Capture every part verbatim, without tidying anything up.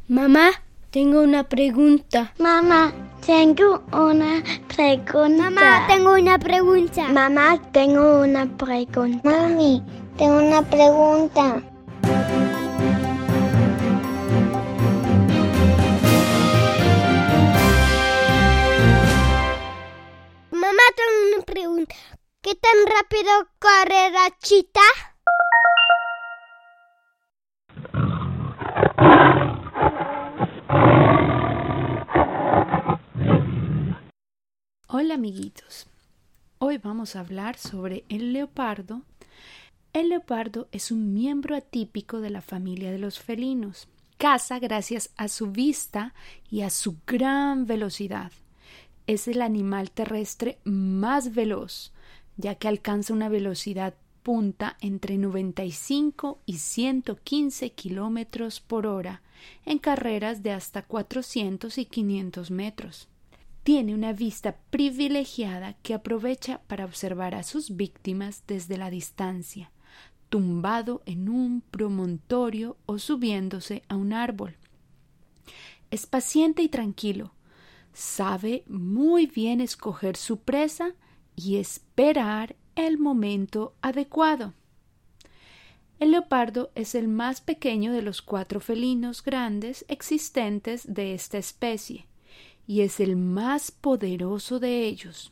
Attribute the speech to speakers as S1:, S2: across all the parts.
S1: Mamá, tengo una pregunta.
S2: Mamá, tengo una pregunta.
S3: Mamá, tengo una pregunta.
S2: Mamá, tengo una pregunta. Mami, tengo una pregunta.
S3: Mamá, tengo una pregunta. ¿Qué tan rápido corre la chita?
S4: Hola amiguitos, hoy vamos a hablar sobre el leopardo. El leopardo es un miembro atípico de la familia de los felinos. Caza gracias a su vista y a su gran velocidad. Es el animal terrestre más veloz, ya que alcanza una velocidad punta entre noventa y cinco y ciento quince kilómetros por hora en carreras de hasta cuatrocientos y quinientos metros. Tiene una vista privilegiada que aprovecha para observar a sus víctimas desde la distancia, tumbado en un promontorio o subiéndose a un árbol. Es paciente y tranquilo. Sabe muy bien escoger su presa y esperar el momento adecuado. El leopardo es el más pequeño de los cuatro felinos grandes existentes de esta especie y es el más poderoso de ellos.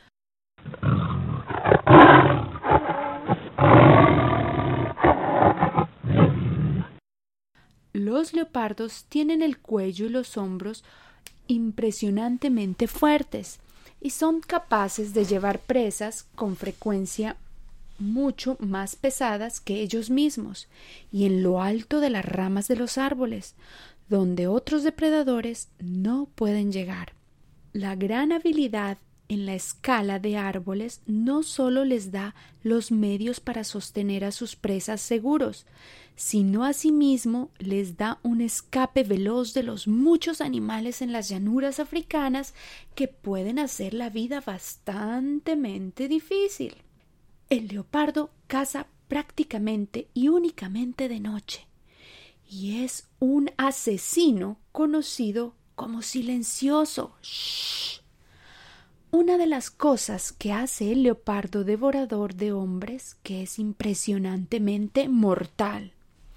S4: Los leopardos tienen el cuello y los hombros impresionantemente fuertes y son capaces de llevar presas con frecuencia mucho más pesadas que ellos mismos y en lo alto de las ramas de los árboles, donde otros depredadores no pueden llegar. La gran habilidad en la escala de árboles no solo les da los medios para sostener a sus presas seguros, sino asimismo les da un escape veloz de los muchos animales en las llanuras africanas que pueden hacer la vida bastante difícil. El leopardo caza prácticamente y únicamente de noche y es un asesino conocido como silencioso. ¡Shh! Una de las cosas que hace el leopardo devorador de hombres que es impresionantemente mortal.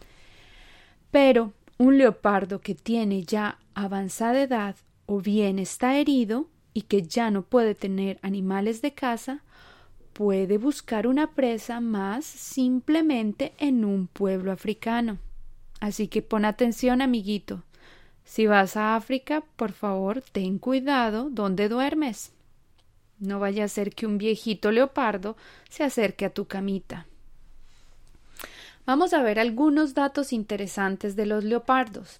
S4: Pero un leopardo que tiene ya avanzada edad o bien está herido y que ya no puede tener animales de caza, puede buscar una presa más simplemente en un pueblo africano. Así que pon atención, amiguito. Si vas a África, por favor, ten cuidado donde duermes. No vaya a ser que un viejito leopardo se acerque a tu camita. Vamos a ver algunos datos interesantes de los leopardos.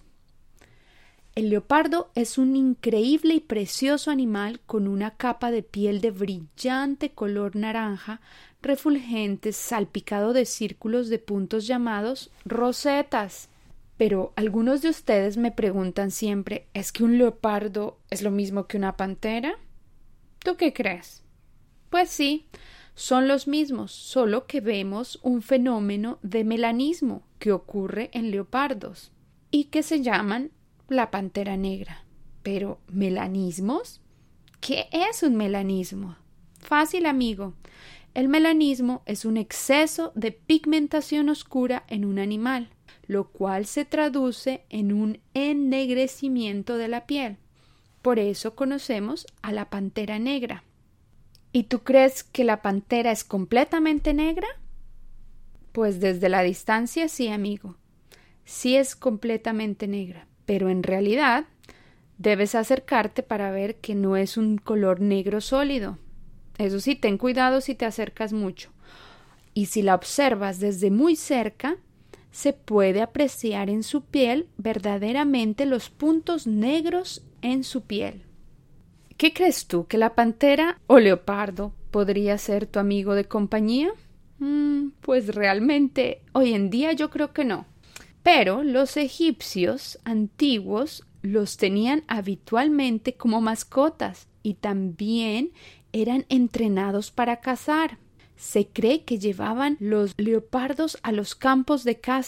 S4: El leopardo es un increíble y precioso animal con una capa de piel de brillante color naranja, refulgente, salpicado de círculos de puntos llamados rosetas. Pero algunos de ustedes me preguntan siempre, ¿es que un leopardo es lo mismo que una pantera? ¿Tú qué crees? Pues sí, son los mismos, solo que vemos un fenómeno de melanismo que ocurre en leopardos y que se llaman la pantera negra. Pero, ¿melanismos? ¿Qué es un melanismo? Fácil, amigo. El melanismo es un exceso de pigmentación oscura en un animal, lo cual se traduce en un ennegrecimiento de la piel. Por eso conocemos a la pantera negra. ¿Y tú crees que la pantera es completamente negra? Pues desde la distancia sí, amigo. Sí es completamente negra, pero en realidad debes acercarte para ver que no es un color negro sólido. Eso sí, ten cuidado si te acercas mucho. Y si la observas desde muy cerca, se puede apreciar en su piel verdaderamente los puntos negros en su piel. ¿Qué crees tú? ¿Que la pantera o leopardo podría ser tu amigo de compañía? Mm, pues realmente hoy en día yo creo que no. Pero los egipcios antiguos los tenían habitualmente como mascotas y también eran entrenados para cazar. Se cree que llevaban los leopardos a los campos de caza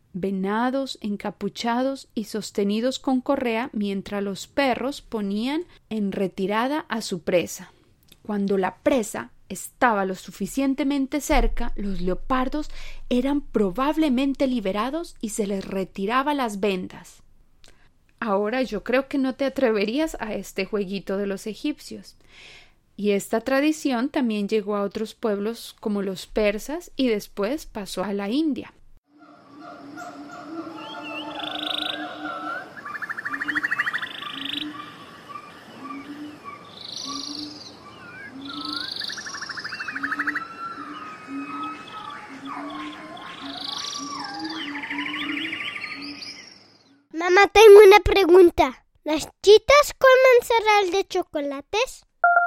S4: venados encapuchados y sostenidos con correa mientras los perros ponían en retirada a su presa. Cuando la presa estaba lo suficientemente cerca, los leopardos eran probablemente liberados y se les retiraba las vendas. Ahora yo creo que no te atreverías a este jueguito de los egipcios. Y esta tradición también llegó a otros pueblos como los persas y después pasó a la India.
S3: Mamá, tengo una pregunta. ¿Las chitas comen cereal de chocolates?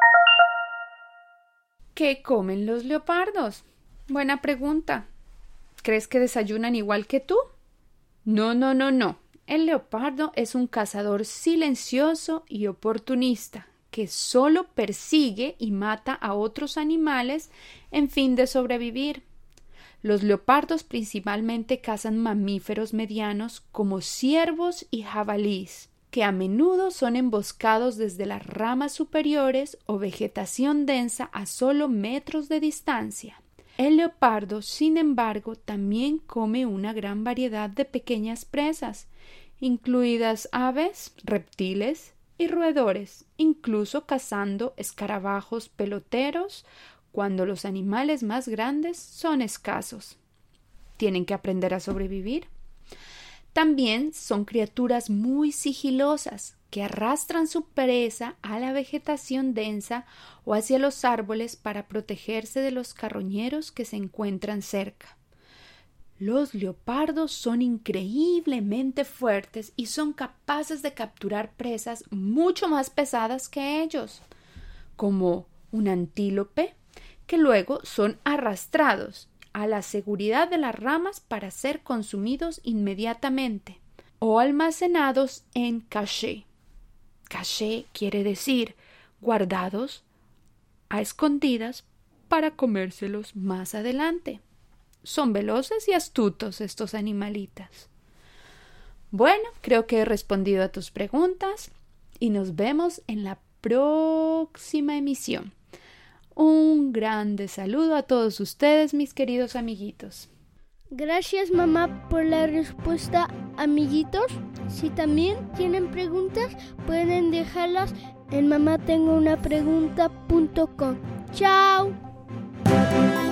S4: ¿Qué comen los leopardos? Buena pregunta. ¿Crees que desayunan igual que tú? No, no, no, no. El leopardo es un cazador silencioso y oportunista que solo persigue y mata a otros animales en fin de sobrevivir. Los leopardos principalmente cazan mamíferos medianos como ciervos y jabalíes, que a menudo son emboscados desde las ramas superiores o vegetación densa a solo metros de distancia. El leopardo, sin embargo, también come una gran variedad de pequeñas presas, incluidas aves, reptiles y roedores, incluso cazando escarabajos peloteros cuando los animales más grandes son escasos. Tienen que aprender a sobrevivir. También son criaturas muy sigilosas que arrastran su presa a la vegetación densa o hacia los árboles para protegerse de los carroñeros que se encuentran cerca. Los leopardos son increíblemente fuertes y son capaces de capturar presas mucho más pesadas que ellos, como un antílope, que luego son arrastrados a la seguridad de las ramas para ser consumidos inmediatamente o almacenados en caché. Caché quiere decir guardados a escondidas para comérselos más adelante. Son veloces y astutos estos animalitas. Bueno, creo que he respondido a tus preguntas y nos vemos en la próxima emisión. Un grande saludo a todos ustedes, mis queridos amiguitos.
S1: Gracias, mamá, por la respuesta, amiguitos. Si también tienen preguntas, pueden dejarlas en mamá tengo una pregunta punto com. ¡Chao!